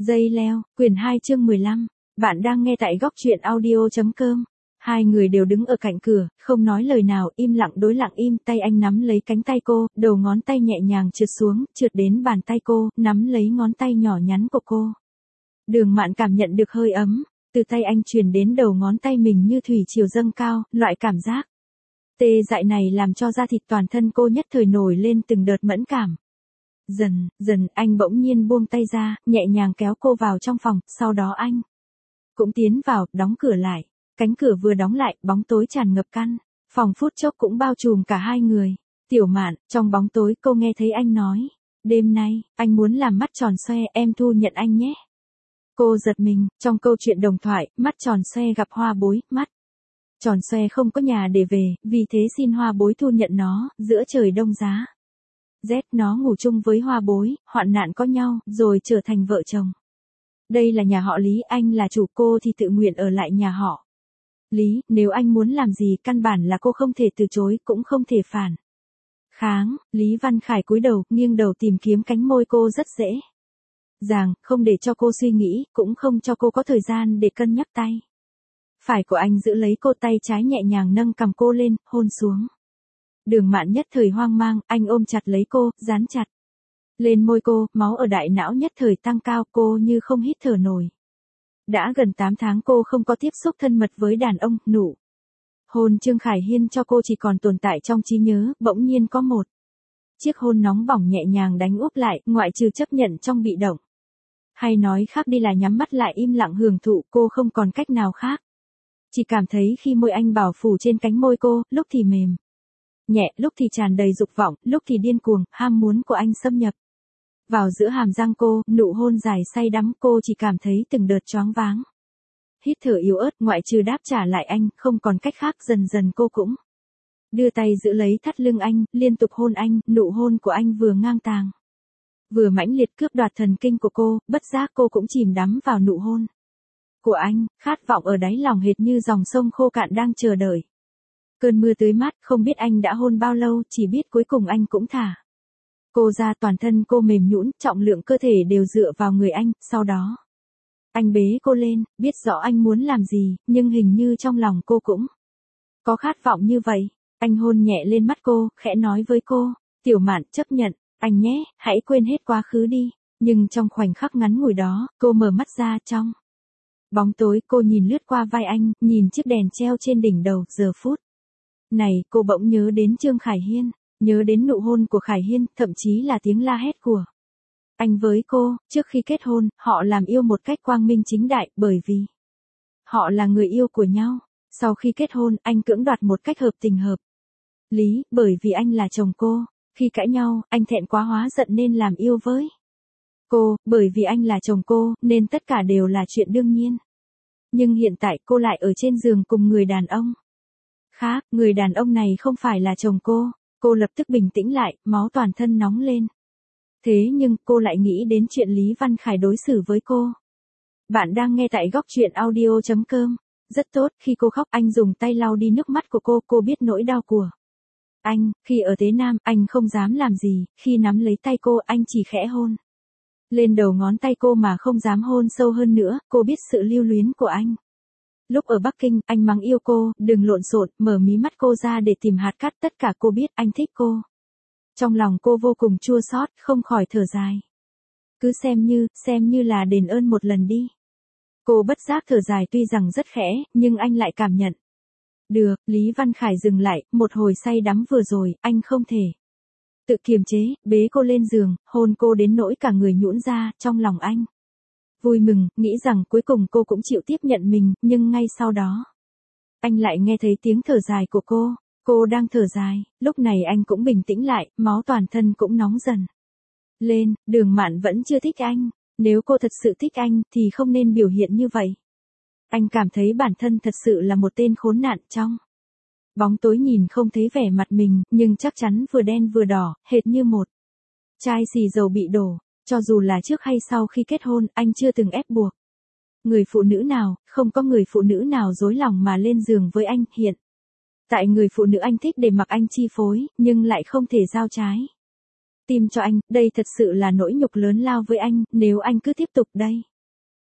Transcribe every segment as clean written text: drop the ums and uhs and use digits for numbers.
Dây leo, quyển 2 chương 15. Bạn đang nghe tại góc truyện audio.com. Hai người đều đứng ở cạnh cửa, không nói lời nào, im lặng đối lặng im, tay anh nắm lấy cánh tay cô, đầu ngón tay nhẹ nhàng trượt xuống, trượt đến bàn tay cô, nắm lấy ngón tay nhỏ nhắn của cô. Đường Mạn cảm nhận được hơi ấm, từ tay anh truyền đến đầu ngón tay mình như thủy triều dâng cao, loại cảm giác tê dại này làm cho da thịt toàn thân cô nhất thời nổi lên từng đợt mẫn cảm. Dần, dần, anh bỗng nhiên buông tay ra, nhẹ nhàng kéo cô vào trong phòng, sau đó anh cũng tiến vào, đóng cửa lại. Cánh cửa vừa đóng lại, bóng tối tràn ngập căn phòng phút chốc cũng bao trùm cả hai người. Tiểu Mạn, trong bóng tối cô nghe thấy anh nói, đêm nay, anh muốn làm mắt tròn xoe, em thu nhận anh nhé. Cô giật mình, trong câu chuyện đồng thoại, mắt tròn xoe gặp hoa bối, mắt tròn xoe không có nhà để về, vì thế xin hoa bối thu nhận nó, giữa trời đông giá rét nó ngủ chung với hoa bối, hoạn nạn có nhau, rồi trở thành vợ chồng. Đây là nhà họ Lý, anh là chủ, cô thì tự nguyện ở lại nhà họ Lý, nếu anh muốn làm gì căn bản là cô không thể từ chối, cũng không thể phản kháng. Lý Văn Khải cúi đầu, nghiêng đầu tìm kiếm cánh môi cô rất dễ dàng, không để cho cô suy nghĩ, cũng không cho cô có thời gian để cân nhắc. Tay phải của anh giữ lấy cô, tay trái nhẹ nhàng nâng cằm cô lên, hôn xuống. Đường Mạn nhất thời hoang mang, anh ôm chặt lấy cô, dán chặt lên môi cô, máu ở đại não nhất thời tăng cao, cô như không hít thở nổi. Đã gần 8 tháng cô không có tiếp xúc thân mật với đàn ông, nụ hôn Trương Khải Hiên cho cô chỉ còn tồn tại trong trí nhớ, bỗng nhiên có một chiếc hôn nóng bỏng nhẹ nhàng đánh úp lại, ngoại trừ chấp nhận trong bị động. Hay nói khác đi là nhắm mắt lại im lặng hưởng thụ, cô không còn cách nào khác. Chỉ cảm thấy khi môi anh bảo phủ trên cánh môi cô, lúc thì mềm nhẹ, lúc thì tràn đầy dục vọng, lúc thì điên cuồng, ham muốn của anh xâm nhập vào giữa hàm răng cô, nụ hôn dài say đắm, cô chỉ cảm thấy từng đợt choáng váng. Hít thở yếu ớt, ngoại trừ đáp trả lại anh, không còn cách khác. Dần dần cô cũng đưa tay giữ lấy thắt lưng anh, liên tục hôn anh, nụ hôn của anh vừa ngang tàng, vừa mãnh liệt cướp đoạt thần kinh của cô, bất giác cô cũng chìm đắm vào nụ hôn của anh, khát vọng ở đáy lòng hệt như dòng sông khô cạn đang chờ đợi cơn mưa tưới mát. Không biết anh đã hôn bao lâu, chỉ biết cuối cùng anh cũng thả cô ra, toàn thân cô mềm nhũn, trọng lượng cơ thể đều dựa vào người anh. Sau đó anh bế cô lên, biết rõ anh muốn làm gì, nhưng hình như trong lòng cô cũng có khát vọng như vậy. Anh hôn nhẹ lên mắt cô, khẽ nói với cô, Tiểu Mạn, chấp nhận anh nhé, hãy quên hết quá khứ đi. Nhưng trong khoảnh khắc ngắn ngủi đó, cô mở mắt ra, trong bóng tối cô nhìn lướt qua vai anh, nhìn chiếc đèn treo trên đỉnh đầu. Giờ phút này, cô bỗng nhớ đến Trương Khải Hiên, nhớ đến nụ hôn của Khải Hiên, thậm chí là tiếng la hét của anh với cô. Trước khi kết hôn, họ làm yêu một cách quang minh chính đại, bởi vì họ là người yêu của nhau. Sau khi kết hôn, anh cưỡng đoạt một cách hợp tình hợp lý, bởi vì anh là chồng cô. Khi cãi nhau, anh thẹn quá hóa giận nên làm yêu với cô, bởi vì anh là chồng cô, nên tất cả đều là chuyện đương nhiên. Nhưng hiện tại cô lại ở trên giường cùng người đàn ông khác, người đàn ông này không phải là chồng cô. Cô lập tức bình tĩnh lại, máu toàn thân nóng lên. Thế nhưng, cô lại nghĩ đến chuyện Lý Văn Khải đối xử với cô. Bạn đang nghe tại góc truyện audio.com. Rất tốt, khi cô khóc, anh dùng tay lau đi nước mắt của cô biết nỗi đau của anh. Khi ở Tế Nam, anh không dám làm gì, khi nắm lấy tay cô, anh chỉ khẽ hôn lên đầu ngón tay cô mà không dám hôn sâu hơn nữa. Cô biết sự lưu luyến của anh. Lúc ở Bắc Kinh, anh mắng yêu cô, đừng lộn xộn, mở mí mắt cô ra để tìm hạt cát, tất cả cô biết anh thích cô. Trong lòng cô vô cùng chua xót, không khỏi thở dài. Cứ xem như là đền ơn một lần đi. Cô bất giác thở dài, tuy rằng rất khẽ, nhưng anh lại cảm nhận được. Lý Văn Khải dừng lại, một hồi say đắm vừa rồi, anh không thể tự kiềm chế, bế cô lên giường, hôn cô đến nỗi cả người nhũn ra. Trong lòng anh vui mừng, nghĩ rằng cuối cùng cô cũng chịu tiếp nhận mình, nhưng ngay sau đó, anh lại nghe thấy tiếng thở dài của cô. Cô đang thở dài, lúc này anh cũng bình tĩnh lại, máu toàn thân cũng nóng dần lên. Đường Mạn vẫn chưa thích anh, nếu cô thật sự thích anh, thì không nên biểu hiện như vậy. Anh cảm thấy bản thân thật sự là một tên khốn nạn. Trong bóng tối nhìn không thấy vẻ mặt mình, nhưng chắc chắn vừa đen vừa đỏ, hệt như một chai xì dầu bị đổ. Cho dù là trước hay sau khi kết hôn, anh chưa từng ép buộc người phụ nữ nào, không có người phụ nữ nào dối lòng mà lên giường với anh. Hiện tại người phụ nữ anh thích để mặc anh chi phối, nhưng lại không thể giao trái tim cho anh. Đây thật sự là nỗi nhục lớn lao với anh, nếu anh cứ tiếp tục đây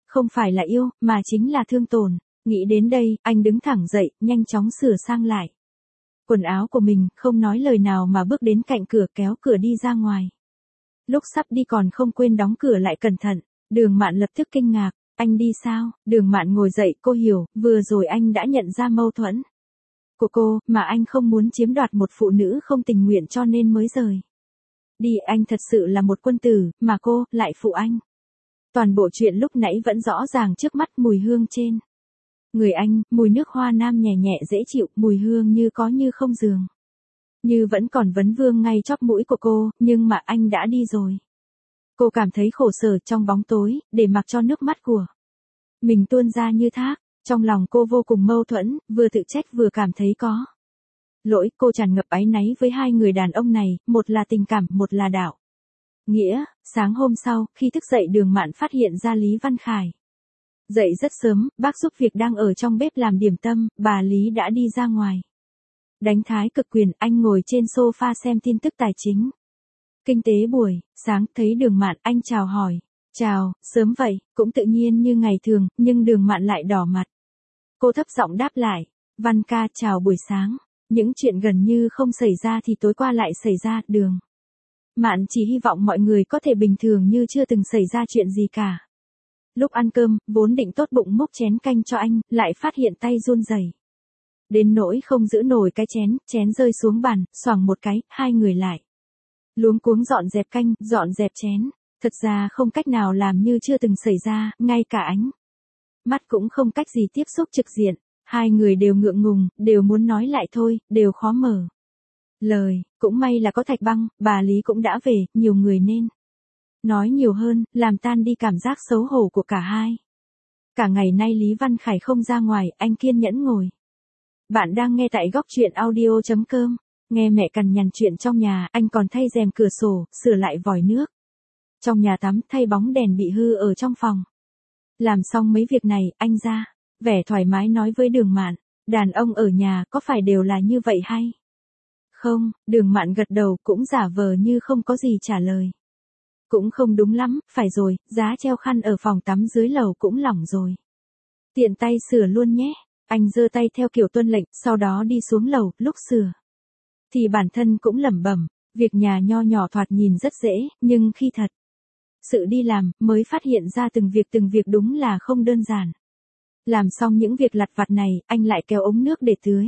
Không phải là yêu, mà chính là thương tổn. Nghĩ đến đây, anh đứng thẳng dậy, nhanh chóng sửa sang lại quần áo của mình, không nói lời nào mà bước đến cạnh cửa kéo cửa đi ra ngoài. Lúc sắp đi còn không quên đóng cửa lại cẩn thận. Đường Mạn lập tức kinh ngạc, anh đi sao? Đường Mạn ngồi dậy, cô hiểu, vừa rồi anh đã nhận ra mâu thuẫn của cô, mà anh không muốn chiếm đoạt một phụ nữ không tình nguyện cho nên mới rời đi. Anh thật sự là một quân tử, mà cô lại phụ anh. Toàn bộ chuyện lúc nãy vẫn rõ ràng trước mắt. Mùi hương trên người anh, mùi nước hoa nam nhẹ nhẹ dễ chịu, mùi hương như có như không dường như vẫn còn vấn vương ngay chóp mũi của cô, nhưng mà anh đã đi rồi. Cô cảm thấy khổ sở trong bóng tối, để mặc cho nước mắt của mình tuôn ra như thác. Trong lòng cô vô cùng mâu thuẫn, vừa tự trách vừa cảm thấy có lỗi. Cô tràn ngập áy náy với hai người đàn ông này, một là tình cảm, một là đạo nghĩa. Sáng hôm sau, khi thức dậy Đường Mạn phát hiện ra Lý Văn Khải dậy rất sớm, bác giúp việc đang ở trong bếp làm điểm tâm, bà Lý đã đi ra ngoài đánh thái cực quyền. Anh ngồi trên sofa xem tin tức tài chính kinh tế buổi sáng, thấy Đường Mạn, anh chào hỏi. Chào, sớm vậy, cũng tự nhiên như ngày thường, nhưng Đường Mạn lại đỏ mặt. Cô thấp giọng đáp lại, Văn ca chào buổi sáng. Những chuyện gần như không xảy ra thì tối qua lại xảy ra. Đường Mạn chỉ hy vọng mọi người có thể bình thường như chưa từng xảy ra chuyện gì cả. Lúc ăn cơm, vốn định tốt bụng múc chén canh cho anh, lại phát hiện tay run rẩy đến nỗi không giữ nổi cái chén rơi xuống bàn, xoàng một cái, hai người lại luống cuống dọn dẹp canh, dọn dẹp chén. Thật ra không cách nào làm như chưa từng xảy ra, ngay cả ánh mắt cũng không cách gì tiếp xúc trực diện. Hai người đều ngượng ngùng, đều muốn nói lại thôi, đều khó mở lời. Cũng may là có Thạch Băng, bà Lý cũng đã về, nhiều người nên nói nhiều hơn, làm tan đi cảm giác xấu hổ của cả hai. Cả ngày nay Lý Văn Khải không ra ngoài, anh kiên nhẫn ngồi. Bạn đang nghe tại góc truyện audio.com. Nghe mẹ cằn nhằn chuyện trong nhà, anh còn thay rèm cửa sổ, sửa lại vòi nước trong nhà tắm, thay bóng đèn bị hư ở trong phòng. Làm xong mấy việc này, anh ra vẻ thoải mái nói với Đường Mạn, đàn ông ở nhà có phải đều là như vậy hay không? Đường Mạn gật đầu, cũng giả vờ như không có gì trả lời. Cũng không đúng lắm, phải rồi, giá treo khăn ở phòng tắm dưới lầu cũng lỏng rồi. Tiện tay sửa luôn nhé. Anh giơ tay theo kiểu tuân lệnh, sau đó đi xuống lầu. Lúc sửa thì bản thân cũng lẩm bẩm, việc nhà nho nhỏ thoạt nhìn rất dễ, nhưng khi thật sự đi làm, mới phát hiện ra từng việc đúng là không đơn giản. Làm xong những việc lặt vặt này, anh lại kéo ống nước để tưới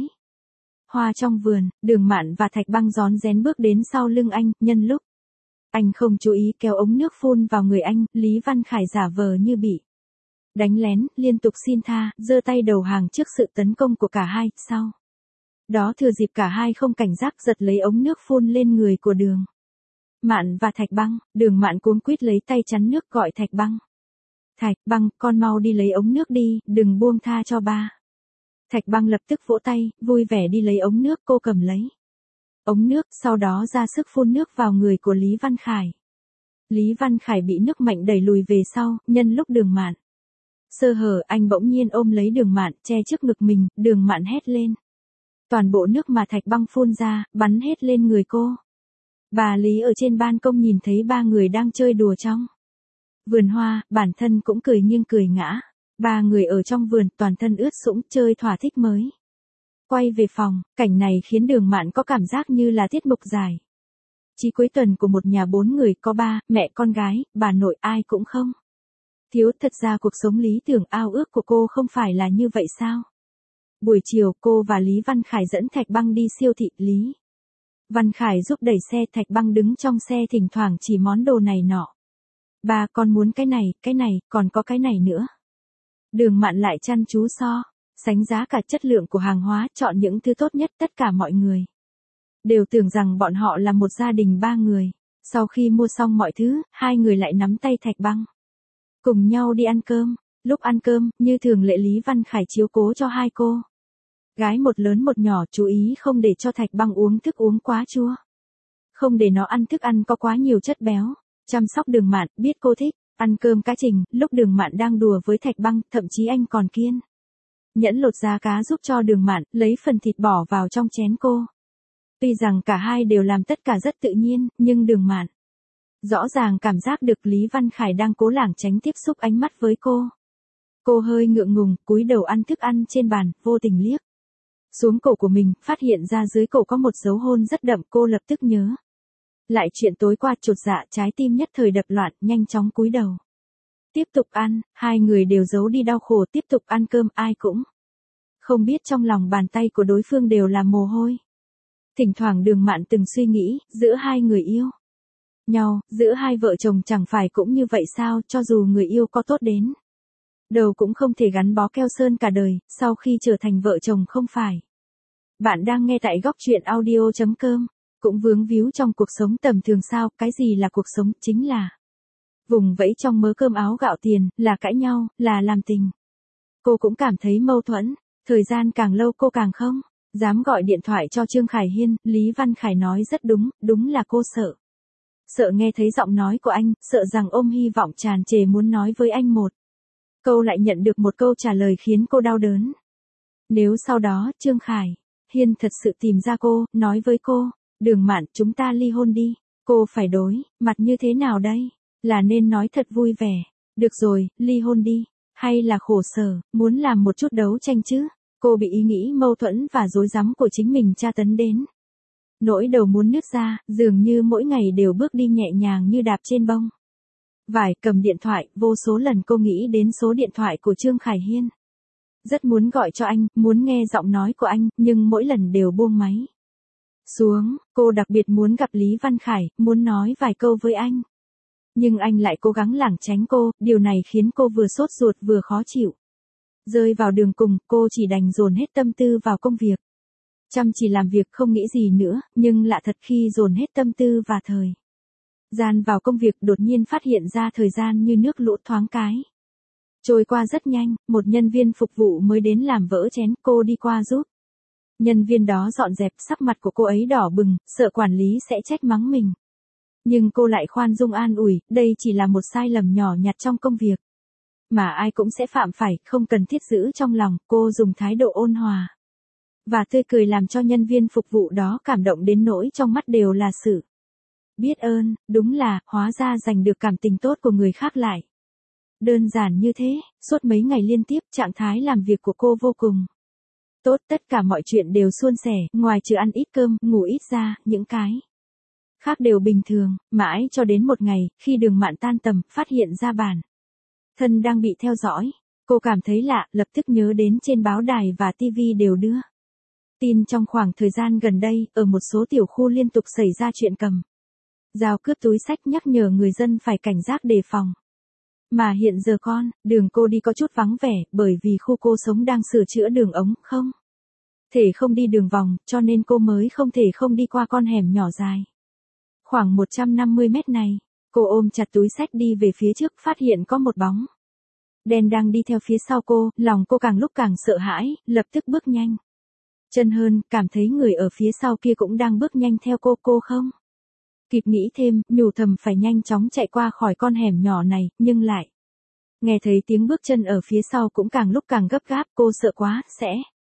hoa trong vườn. Đường Mạn và Thạch Băng rón rén bước đến sau lưng anh, nhân lúc anh không chú ý kéo ống nước phun vào người anh. Lý Văn Khải giả vờ như bị đánh lén, liên tục xin tha, giơ tay đầu hàng trước sự tấn công của cả hai. Sau đó thừa dịp cả hai không cảnh giác, giật lấy ống nước phun lên người của Đường Mạn và Thạch Băng. Đường Mạn cuống quýt lấy tay chắn nước, gọi Thạch Băng. Thạch Băng, con mau đi lấy ống nước đi, đừng buông tha cho ba. Thạch Băng lập tức vỗ tay, vui vẻ đi lấy ống nước. Cô cầm lấy ống nước, sau đó ra sức phun nước vào người của Lý Văn Khải. Lý Văn Khải bị nước mạnh đẩy lùi về sau, nhân lúc Đường Mạn sơ hở, anh bỗng nhiên ôm lấy Đường Mạn, che trước ngực mình. Đường Mạn hét lên. Toàn bộ nước mà Thạch Băng phun ra, bắn hết lên người cô. Bà Lý ở trên ban công nhìn thấy ba người đang chơi đùa trong vườn hoa, bản thân cũng cười nghiêng cười ngã. Ba người ở trong vườn, toàn thân ướt sũng, chơi thỏa thích mới quay về phòng. Cảnh này khiến Đường Mạn có cảm giác như là tiết mục giải trí cuối tuần của một nhà 4 người, có ba, mẹ, con gái, bà nội, ai cũng không thiếu. Thật ra cuộc sống lý tưởng ao ước của cô không phải là như vậy sao? Buổi chiều, cô và Lý Văn Khải dẫn Thạch Băng đi siêu thị. Lý Văn Khải giúp đẩy xe, Thạch Băng đứng trong xe thỉnh thoảng chỉ món đồ này nọ. Ba, con muốn cái này, còn có cái này nữa. Đường Mạn lại chăm chú so sánh giá cả chất lượng của hàng hóa, chọn những thứ tốt nhất. Tất cả mọi người đều tưởng rằng bọn họ là một gia đình 3 người. Sau khi mua xong mọi thứ, hai người lại nắm tay Thạch Băng cùng nhau đi ăn cơm. Lúc ăn cơm, như thường lệ Lý Văn Khải chiếu cố cho hai cô gái một lớn một nhỏ, chú ý không để cho Thạch Băng uống thức uống quá chua, không để nó ăn thức ăn có quá nhiều chất béo. Chăm sóc Đường Mạn, biết cô thích ăn cơm cá trình. Lúc Đường Mạn đang đùa với Thạch Băng, thậm chí anh còn kiên nhẫn lột da cá giúp cho Đường Mạn, lấy phần thịt bỏ vào trong chén cô. Tuy rằng cả hai đều làm tất cả rất tự nhiên, nhưng Đường Mạn rõ ràng cảm giác được Lý Văn Khải đang cố lảng tránh tiếp xúc ánh mắt với cô. Cô hơi ngượng ngùng, cúi đầu ăn thức ăn trên bàn, vô tình liếc xuống cổ của mình, phát hiện ra dưới cổ có một dấu hôn rất đậm, cô lập tức nhớ lại chuyện tối qua, chột dạ, trái tim nhất thời đập loạn, nhanh chóng cúi đầu. Tiếp tục ăn, hai người đều giấu đi đau khổ, tiếp tục ăn cơm, ai cũng không biết trong lòng bàn tay của đối phương đều là mồ hôi. Thỉnh thoảng Đường Mạn từng suy nghĩ, giữa hai người yêu nhau, giữa hai vợ chồng chẳng phải cũng như vậy sao, cho dù người yêu có tốt đến đâu cũng không thể gắn bó keo sơn cả đời, sau khi trở thành vợ chồng không phải. Bạn đang nghe tại góc truyện audio.com, cũng vướng víu trong cuộc sống tầm thường sao, cái gì là cuộc sống, chính là vùng vẫy trong mớ cơm áo gạo tiền, là cãi nhau, là làm tình. Cô cũng cảm thấy mâu thuẫn, thời gian càng lâu cô càng không dám gọi điện thoại cho Trương Khải Hiên. Lý Văn Khải nói rất đúng, đúng là cô sợ. Sợ nghe thấy giọng nói của anh, sợ rằng ôm hy vọng tràn trề muốn nói với anh một câu lại nhận được một câu trả lời khiến cô đau đớn. Nếu sau đó Trương Khải Hiên thật sự tìm ra cô, nói với cô, Đường Mạn, chúng ta ly hôn đi, cô phải đối mặt như thế nào đây? Là nên nói thật vui vẻ, được rồi, ly hôn đi, hay là khổ sở, muốn làm một chút đấu tranh chứ? Cô bị ý nghĩ mâu thuẫn và rối rắm của chính mình tra tấn đến nỗi đầu muốn nứt ra, dường như mỗi ngày đều bước đi nhẹ nhàng như đạp trên bông vải. Cầm điện thoại, vô số lần cô nghĩ đến số điện thoại của Trương Khải Hiên. Rất muốn gọi cho anh, muốn nghe giọng nói của anh, nhưng mỗi lần đều buông máy xuống. Cô đặc biệt muốn gặp Lý Văn Khải, muốn nói vài câu với anh. Nhưng anh lại cố gắng lảng tránh cô, điều này khiến cô vừa sốt ruột vừa khó chịu. Rơi vào đường cùng, cô chỉ đành dồn hết tâm tư vào công việc. Chăm chỉ làm việc không nghĩ gì nữa, nhưng lạ thật khi dồn hết tâm tư và thời gian vào công việc, đột nhiên phát hiện ra thời gian như nước lũ thoáng cái trôi qua rất nhanh. Một nhân viên phục vụ mới đến làm vỡ chén, cô đi qua giúp nhân viên đó dọn dẹp, sắc mặt của cô ấy đỏ bừng, sợ quản lý sẽ trách mắng mình. Nhưng cô lại khoan dung an ủi, đây chỉ là một sai lầm nhỏ nhặt trong công việc, mà ai cũng sẽ phạm phải, không cần thiết giữ trong lòng. Cô dùng thái độ ôn hòa và tươi cười làm cho nhân viên phục vụ đó cảm động đến nỗi trong mắt đều là sự biết ơn. Đúng là, hóa ra giành được cảm tình tốt của người khác lại đơn giản như thế. Suốt mấy ngày liên tiếp, trạng thái làm việc của cô vô cùng tốt, tất cả mọi chuyện đều suôn sẻ, ngoài trừ ăn ít cơm, ngủ ít ra, những cái khác đều bình thường. Mãi cho đến một ngày, khi Đường Mạn tan tầm, phát hiện ra bản thân đang bị theo dõi. Cô cảm thấy lạ, lập tức nhớ đến trên báo đài và TV đều đưa tin trong khoảng thời gian gần đây, ở một số tiểu khu liên tục xảy ra chuyện cầm dao cướp túi xách, nhắc nhở người dân phải cảnh giác đề phòng. Mà hiện giờ đường cô đi có chút vắng vẻ, bởi vì khu cô sống đang sửa chữa đường ống, không thể không đi đường vòng, cho nên cô mới không thể không đi qua con hẻm nhỏ dài khoảng 150 mét này. Cô ôm chặt túi xách đi về phía trước, phát hiện có một bóng đen đang đi theo phía sau cô, lòng cô càng lúc càng sợ hãi, lập tức bước nhanh chân hơn, cảm thấy người ở phía sau kia cũng đang bước nhanh theo cô không kịp nghĩ thêm, nhủ thầm phải nhanh chóng chạy qua khỏi con hẻm nhỏ này, nhưng lại nghe thấy tiếng bước chân ở phía sau cũng càng lúc càng gấp gáp. Cô sợ quá, sẽ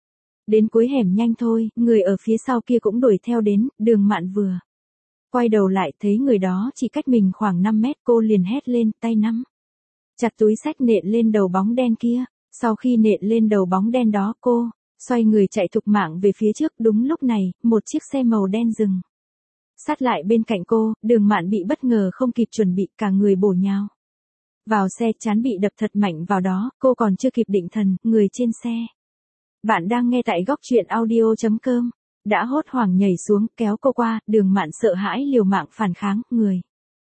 đến cuối hẻm nhanh thôi. Người ở phía sau kia cũng đuổi theo đến. Đường Mạn vừa quay đầu lại, thấy người đó chỉ cách mình khoảng 5 mét, cô liền hét lên, tay nắm chặt túi xách nện lên đầu bóng đen kia. Sau khi nện lên đầu bóng đen đó, cô xoay người chạy thục mạng về phía trước. Đúng lúc này, một chiếc xe màu đen dừng sát lại bên cạnh cô. Đường Mạn bị bất ngờ, không kịp chuẩn bị, cả người bổ nhào vào xe, trán bị đập thật mạnh vào đó. Cô còn chưa kịp định thần, người trên xe. Bạn đang nghe tại góc truyện audio.com, đã hốt hoảng nhảy xuống, kéo cô qua. Đường Mạn sợ hãi liều mạng phản kháng, người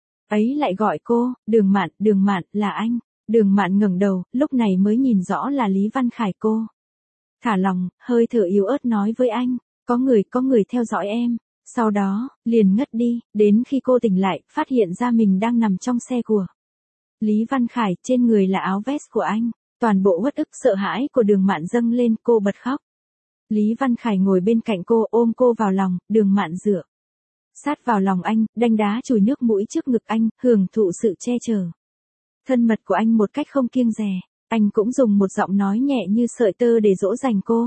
ấy lại gọi cô, Đường Mạn, là anh. Đường Mạn ngẩng đầu, lúc này mới nhìn rõ là Lý Văn Khải. Cô thả lòng, hơi thở yếu ớt nói với anh, có người theo dõi em. Sau đó, liền ngất đi, đến khi cô tỉnh lại, phát hiện ra mình đang nằm trong xe của Lý Văn Khải, trên người là áo vest của anh. Toàn bộ uất ức sợ hãi của Đường Mạn dâng lên, cô bật khóc. Lý Văn Khải ngồi bên cạnh cô, ôm cô vào lòng. Đường Mạn dựa sát vào lòng anh, đanh đá chùi nước mũi trước ngực anh, hưởng thụ sự che chở thân mật của anh một cách không kiêng dè. Anh cũng dùng một giọng nói nhẹ như sợi tơ để dỗ dành cô.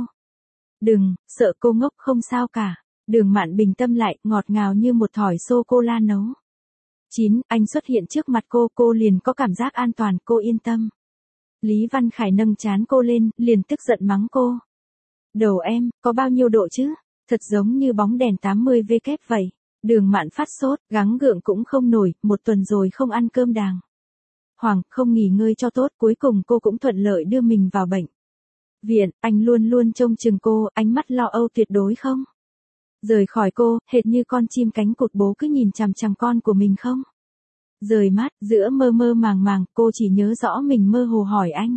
Đừng sợ cô ngốc, không sao cả. Đường Mạn bình tâm lại, ngọt ngào như một thỏi sô-cô-la nấu chín. Anh xuất hiện trước mặt cô liền có cảm giác an toàn, cô yên tâm Lý Văn Khải nâng trán cô lên, liền tức giận mắng cô. Đầu em, có bao nhiêu độ chứ? Thật giống như bóng đèn 80W vậy. Đường Mạn phát sốt, gắng gượng cũng không nổi, 1 tuần rồi không ăn cơm đàng hoàng, không nghỉ ngơi cho tốt, cuối cùng cô cũng thuận lợi đưa mình vào bệnh viện. Anh luôn luôn trông chừng cô, ánh mắt lo âu tuyệt đối không rời khỏi cô, hệt như con chim cánh cụt bố cứ nhìn chằm chằm con của mình không rời mắt. Giữa mơ mơ màng màng, cô chỉ nhớ rõ mình mơ hồ hỏi anh.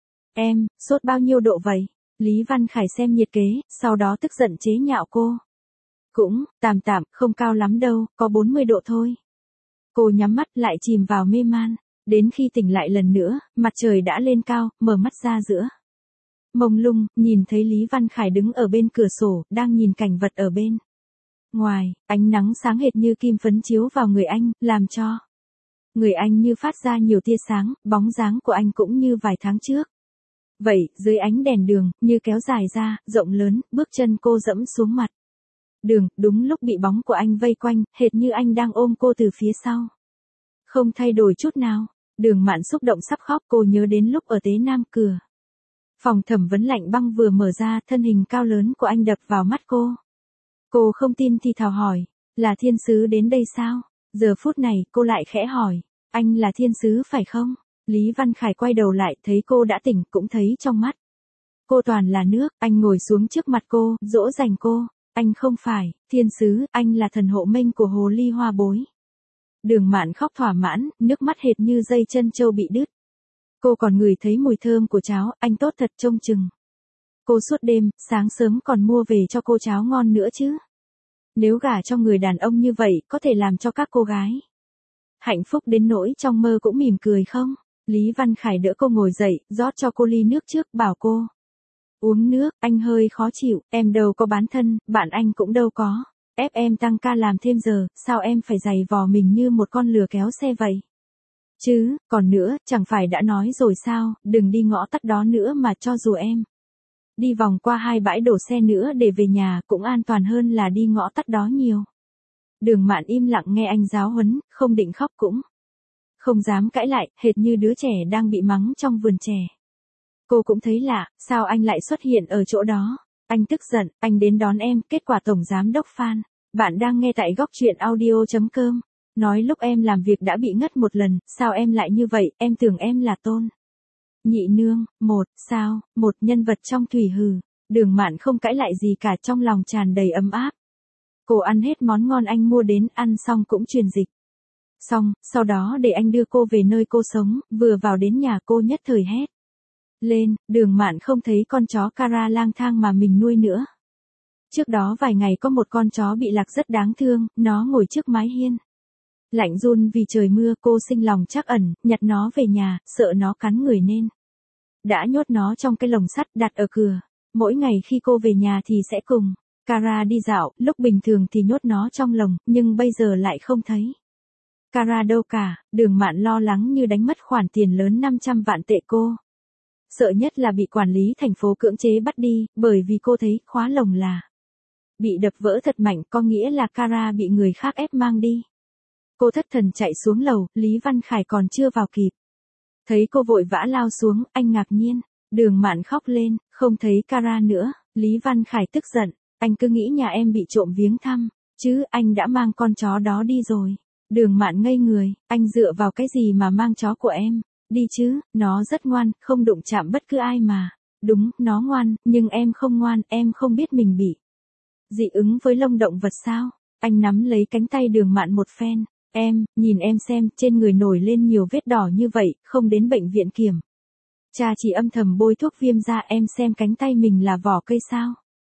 Em, sốt bao nhiêu độ vậy? Lý Văn Khải xem nhiệt kế, sau đó tức giận chế nhạo cô. Cũng, tạm tạm, không cao lắm đâu, có 40 độ thôi. Cô nhắm mắt lại chìm vào mê man. Đến khi tỉnh lại lần nữa, mặt trời đã lên cao, mở mắt ra giữa mông lung, nhìn thấy Lý Văn Khải đứng ở bên cửa sổ, đang nhìn cảnh vật ở bên ngoài. Ánh nắng sáng hệt như kim phấn chiếu vào người anh, làm cho người anh như phát ra nhiều tia sáng, bóng dáng của anh cũng như vài tháng trước. Vậy, dưới ánh đèn đường, như kéo dài ra, rộng lớn, bước chân cô dẫm xuống mặt đường, đúng lúc bị bóng của anh vây quanh, hệt như anh đang ôm cô từ phía sau. Không thay đổi chút nào. Đường Mạn xúc động sắp khóc, cô nhớ đến lúc ở Tế Nam, cửa phòng thẩm vấn lạnh băng vừa mở ra, thân hình cao lớn của anh đập vào mắt cô. Cô không tin thì thào hỏi, là thiên sứ đến đây sao? Giờ phút này, cô lại khẽ hỏi, anh là thiên sứ phải không? Lý Văn Khải quay đầu lại, thấy cô đã tỉnh, cũng thấy trong mắt cô toàn là nước. Anh ngồi xuống trước mặt cô, dỗ dành cô. Anh không phải thiên sứ, anh là thần hộ mệnh của hồ ly hoa bối. Đường Mạn khóc thỏa mãn, nước mắt hệt như dây chân trâu bị đứt. Cô còn ngửi thấy mùi thơm của cháo, anh tốt thật trông chừng cô suốt đêm, sáng sớm còn mua về cho cô cháo ngon nữa chứ. Nếu gả cho người đàn ông như vậy, có thể làm cho các cô gái hạnh phúc đến nỗi trong mơ cũng mỉm cười không? Lý Văn Khải đỡ cô ngồi dậy, rót cho cô ly nước trước, bảo cô uống nước. Anh hơi khó chịu, em đâu có bán thân, bạn anh cũng đâu có ép em tăng ca làm thêm giờ, sao em phải giày vò mình như một con lừa kéo xe vậy? Chứ, còn nữa, chẳng phải đã nói rồi sao, đừng đi ngõ tắt đó nữa mà cho dù em đi vòng qua 2 bãi đổ xe nữa để về nhà cũng an toàn hơn là đi ngõ tắt đó nhiều. Đường Mạn im lặng nghe anh giáo huấn, không định khóc cũng không dám cãi lại, hệt như đứa trẻ đang bị mắng trong vườn trẻ. Cô cũng thấy lạ, sao anh lại xuất hiện ở chỗ đó? Anh tức giận, anh đến đón em, kết quả tổng giám đốc Phan. Bạn đang nghe tại góc truyện audio.com. Nói lúc em làm việc đã bị ngất một lần, sao em lại như vậy, em tưởng em là Tôn Nhị Nương. Sao, một nhân vật trong Thủy Hừ. Đường Mạn không cãi lại gì cả, trong lòng tràn đầy ấm áp. Cô ăn hết món ngon anh mua đến, ăn xong cũng truyền dịch xong, sau đó để anh đưa cô về nơi cô sống, vừa vào đến nhà cô nhất thời hét lên. Đường Mạn không thấy con chó Cara lang thang mà mình nuôi nữa. Trước đó vài ngày có một con chó bị lạc rất đáng thương, nó ngồi trước mái hiên lạnh run vì trời mưa. Cô sinh lòng trắc ẩn, nhặt nó về nhà, sợ nó cắn người nên đã nhốt nó trong cái lồng sắt đặt ở cửa. Mỗi ngày khi cô về nhà thì sẽ cùng Cara đi dạo, lúc bình thường thì nhốt nó trong lồng, nhưng bây giờ lại không thấy Cara đâu cả. Đường Mạn lo lắng như đánh mất khoản tiền lớn 500 vạn tệ cô sợ nhất là bị quản lý thành phố cưỡng chế bắt đi, bởi vì cô thấy khóa lồng là bị đập vỡ thật mạnh, có nghĩa là Cara bị người khác ép mang đi. Cô thất thần chạy xuống lầu, Lý Văn Khải còn chưa vào kịp. Thấy cô vội vã lao xuống, anh ngạc nhiên. Đường Mạn khóc lên, không thấy Cara nữa. Lý Văn Khải tức giận, anh cứ nghĩ nhà em bị trộm viếng thăm, chứ anh đã mang con chó đó đi rồi. Đường Mạn ngây người, anh dựa vào cái gì mà mang chó của em đi chứ? Nó rất ngoan, không đụng chạm bất cứ ai mà. Đúng, nó ngoan, nhưng em không ngoan, em không biết mình bị dị ứng với lông động vật sao? Anh nắm lấy cánh tay Đường Mạn một phen. Nhìn em xem, trên người nổi lên nhiều vết đỏ như vậy, không đến bệnh viện kiểm tra chỉ âm thầm bôi thuốc viêm da, em xem cánh tay mình là vỏ cây sao?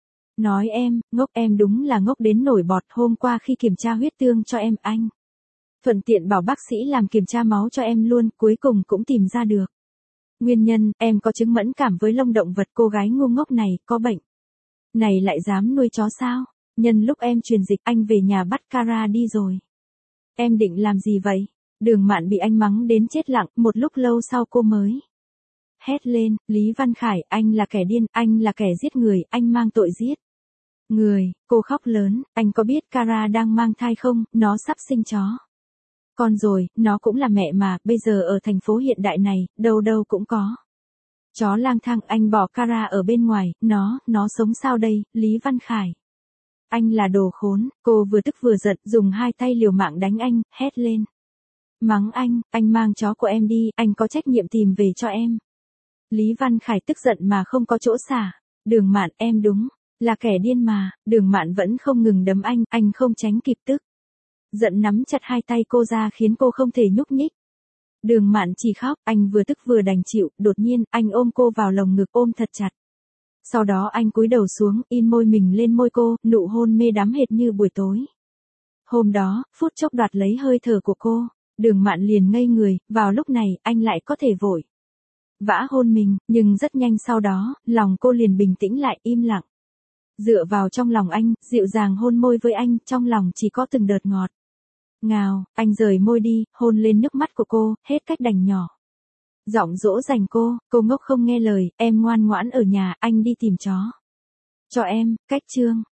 Nói em, ngốc, em đúng là ngốc đến nổi bọt. Hôm qua khi kiểm tra huyết tương cho em, anh thuận tiện bảo bác sĩ làm kiểm tra máu cho em luôn, cuối cùng cũng tìm ra được nguyên nhân. Em có chứng mẫn cảm với lông động vật. Cô gái ngu ngốc này, có bệnh này lại dám nuôi chó sao? Nhân lúc em truyền dịch, anh về nhà bắt Cara đi rồi. Em định làm gì vậy? Đường Mạn bị anh mắng đến chết lặng, một lúc lâu sau cô mới hét lên, Lý Văn Khải, anh là kẻ điên, anh là kẻ giết người, anh mang tội giết người. Cô khóc lớn, anh có biết Cara đang mang thai không? Nó sắp sinh chó con rồi, nó cũng là mẹ mà, bây giờ ở thành phố hiện đại này, đâu đâu cũng có Chó lang thang, anh bỏ Cara ở bên ngoài, nó sống sao đây, Lý Văn Khải. Anh là đồ khốn, cô vừa tức vừa giận, dùng hai tay liều mạng đánh anh, hét lên. Mắng anh mang chó của em đi, anh có trách nhiệm tìm về cho em. Lý Văn Khải tức giận mà không có chỗ xả. Đường Mạn, em đúng, là kẻ điên mà. Đường Mạn vẫn không ngừng đấm anh không tránh kịp tức giận nắm chặt hai tay cô ra khiến cô không thể nhúc nhích. Đường Mạn chỉ khóc, anh vừa tức vừa đành chịu, đột nhiên, anh ôm cô vào lồng ngực ôm thật chặt. Sau đó anh cúi đầu xuống, in môi mình lên môi cô, nụ hôn mê đắm hệt như buổi tối. Hôm đó, phút chốc đoạt lấy hơi thở của cô, Đường Mạn liền ngây người, vào lúc này, anh lại có thể vội vã hôn mình, nhưng rất nhanh sau đó, lòng cô liền bình tĩnh lại, im lặng. Dựa vào trong lòng anh, dịu dàng hôn môi với anh, trong lòng chỉ có từng đợt ngọt ngào. Anh rời môi đi, hôn lên nước mắt của cô, hết cách đành nhỏ giọng dỗ dành cô ngốc không nghe lời, em ngoan ngoãn ở nhà, anh đi tìm chó cho em. Cách chương